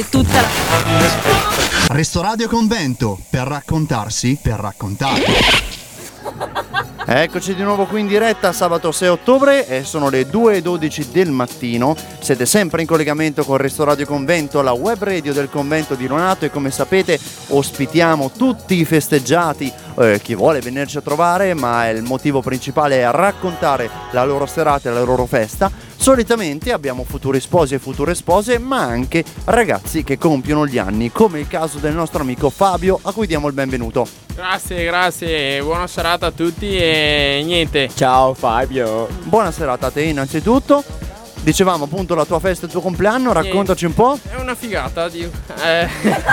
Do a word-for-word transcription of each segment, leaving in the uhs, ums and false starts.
passare tutta la... Restoradio Convento, per raccontarsi, per raccontare. Eccoci di nuovo qui in diretta sabato sei ottobre e sono le due e dodici del mattino. Siete sempre in collegamento con Restoradio Convento, la web radio del convento di Lonato, e come sapete ospitiamo tutti i festeggiati, eh, chi vuole venirci a trovare, ma il motivo principale è raccontare la loro serata e la loro festa. Solitamente abbiamo futuri sposi e future spose, ma anche ragazzi che compiono gli anni, come il caso del nostro amico Fabio, a cui diamo il benvenuto. Grazie, grazie, buona serata a tutti e niente. Ciao Fabio. Buona serata a te innanzitutto. Dicevamo appunto la tua festa e il tuo compleanno, raccontaci un po'. È una figata, Dio. Eh,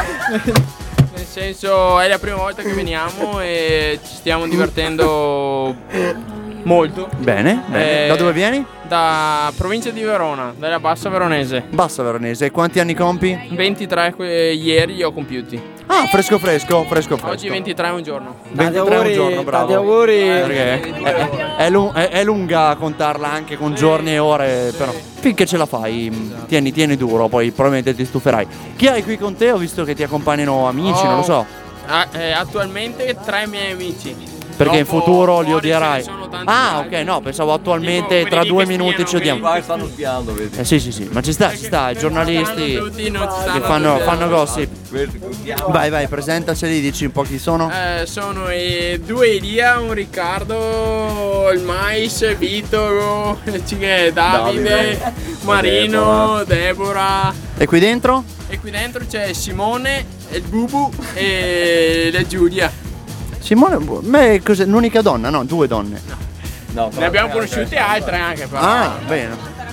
nel senso è la prima volta che veniamo e ci stiamo divertendo molto. Bene, bene. Eh, Da dove vieni? Da provincia di Verona, dalla Bassa Veronese. Bassa Veronese. E quanti anni compi? ventitré que- ieri li ho compiuti. Ah, fresco fresco, fresco fresco. Oggi ventitré è un giorno. ventitré è un giorno, bravo. Tanti auguri. Perché è, è, lu- è, è lunga contarla anche con giorni e ore, però finché ce la fai, tieni, tieni duro, poi probabilmente ti stuferai. Chi hai qui con te? Ho visto che ti accompagnano amici, Oh, non lo so. ah, eh, attualmente tre miei amici. Perché in Dopo futuro li fuori odierai. ce ne sono tanti Ah, altri. ok, no, pensavo attualmente Tipo tra quelli due che minuti spiano, ci odiamo. Qua stanno spiando, vedi. Eh sì, sì, sì, ma ci sta, ci sta, i giornalisti Tutti, non ci che stanno fanno, tutti. fanno gossip. Questi contiamo. Vai, vai, presentaceli, dici un po' chi sono. Eh, sono i due Elia, un Riccardo, il Mais, Vito, Davide, Davide. Marino, Deborah. E qui dentro? E qui dentro c'è Simone, il Bubu e la Giulia. Simone, beh, cos'è? L'unica donna? No, due donne. No, Ne abbiamo conosciute altre anche però. Ah, bene.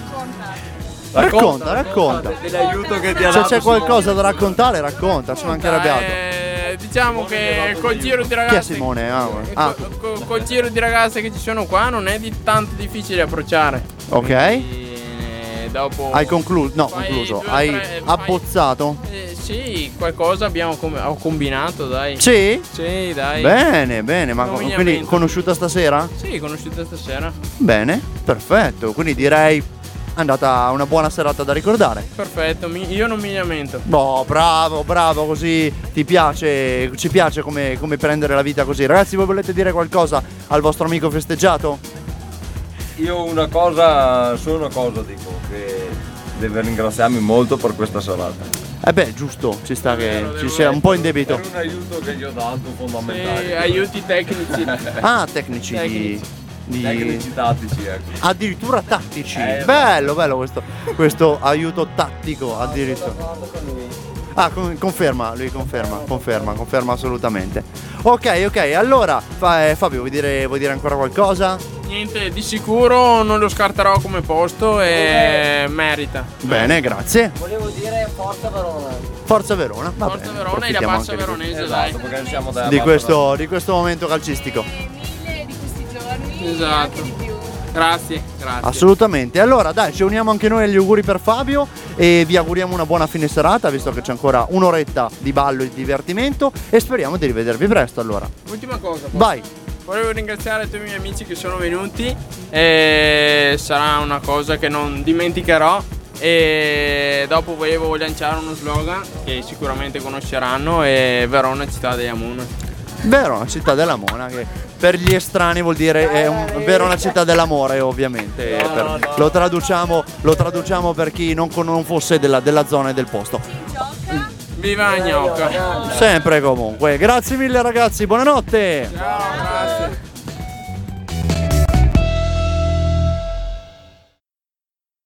Racconta, racconta. Dell'aiuto che ti ha Se dato c'è Simone. qualcosa da raccontare, racconta, ci mancherebbe altro. Eh, diciamo che col giro di Chi è ragazze Simone? Ah, eh, ah, co- co- col giro di ragazze che ci sono qua non è di tanto difficile approcciare. ok. E, eh, dopo Hai concluso? No, fai concluso. due o Hai tre- fai- abbozzato? Eh, sì, qualcosa abbiamo com- ho combinato, dai. Sì? Sì, dai. Bene, bene, ma Non mi quindi lamento. conosciuta stasera? Sì, conosciuta stasera. Bene, perfetto. Quindi direi è andata una buona serata da ricordare. Perfetto, mi- io non mi lamento. Boh, bravo, bravo, così ti piace, ci piace come, come prendere la vita così. Ragazzi, voi volete dire qualcosa al vostro amico festeggiato? Io una cosa, solo una cosa dico, che deve ringraziarmi molto per questa serata. Eh beh, giusto, ci sta che Vero, ci devo sia un po' in Per debito. un aiuto che gli ho dato Sì, fondamentale. aiuti tecnici. Ah, tecnici di... Tecnici. di- Tecnici tattici, ecco. addirittura tattici. Eh, bello, bello questo, questo aiuto tattico addirittura. Ah, con- conferma, lui conferma, conferma, conferma assolutamente. Ok, ok, allora fa- eh, Fabio, vuoi dire, vuoi dire ancora qualcosa? Niente, di sicuro non lo scarterò come posto e merita. Bene, grazie. Volevo dire Forza Verona. Forza Verona, va Forza bene, Verona e la approfittiamo Bassa anche di questo- Veronese, Esatto, dai. perché siamo della di Bassa questo, di questo momento calcistico. Mille di questi giorni. Esatto. Anche di più. Grazie, grazie. Assolutamente. Allora dai, ci uniamo anche noi agli auguri per Fabio e vi auguriamo una buona fine serata, visto che c'è ancora un'oretta di ballo e di divertimento, e speriamo di rivedervi presto allora. Ultima cosa. poi. Vai. Volevo ringraziare tutti i miei amici che sono venuti e sarà una cosa che non dimenticherò. E dopo volevo lanciare uno slogan che sicuramente conosceranno, è Verona città degli Amun. Verona, città dell'amore, che per gli estranei vuol dire è un, Verona, città dell'amore, ovviamente. No, Per- no, no. Lo, traduciamo, lo traduciamo per chi non, con- non fosse della, della zona e del posto. Viva la gnocca! Sempre comunque. Grazie mille ragazzi, buonanotte. Ciao, grazie.